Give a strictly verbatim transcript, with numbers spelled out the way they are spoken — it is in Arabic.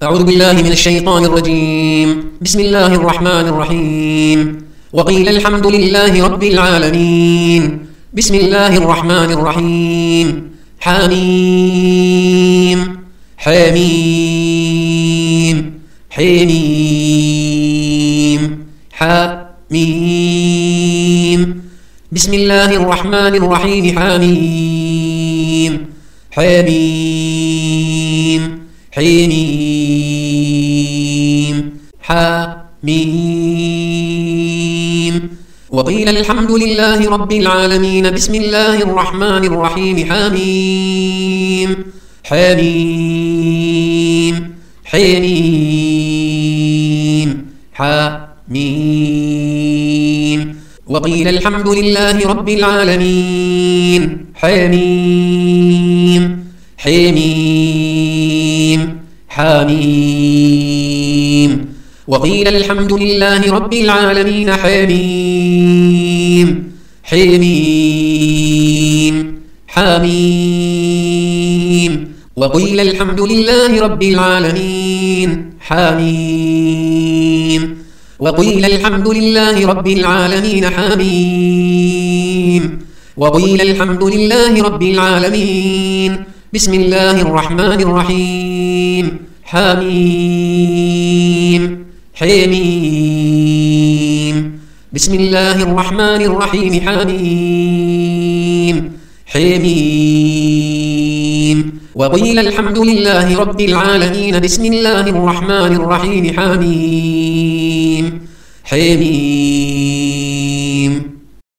أعوذ بالله من الشيطان الرجيم. بسم الله الرحمن الرحيم. وقيل الحمد لله رب العالمين. بسم الله الرحمن الرحيم. حميم حميم حميم حميم. بسم الله الرحمن الرحيم. حميم حميم حميم حميم. وقيل الحمد لله رب العالمين. بسم الله الرحمن الرحيم. حميم حميم حميم حميم. وقيل الحمد لله رب العالمين. حميم حميم حميم. وقيل الحمد لله رب العالمين. حميم حميم حميم. وقيل الحمد لله رب العالمين. حميم. وقيل الحمد لله رب العالمين. حميم. وقيل الحمد لله رب العالمين. بسم الله الرحمن الرحيم. حميم حميم. بسم الله الرحمن الرحيم. حميم حميم. وقيل الحمد لله رب العالمين. بسم الله الرحمن الرحيم. حميم حميم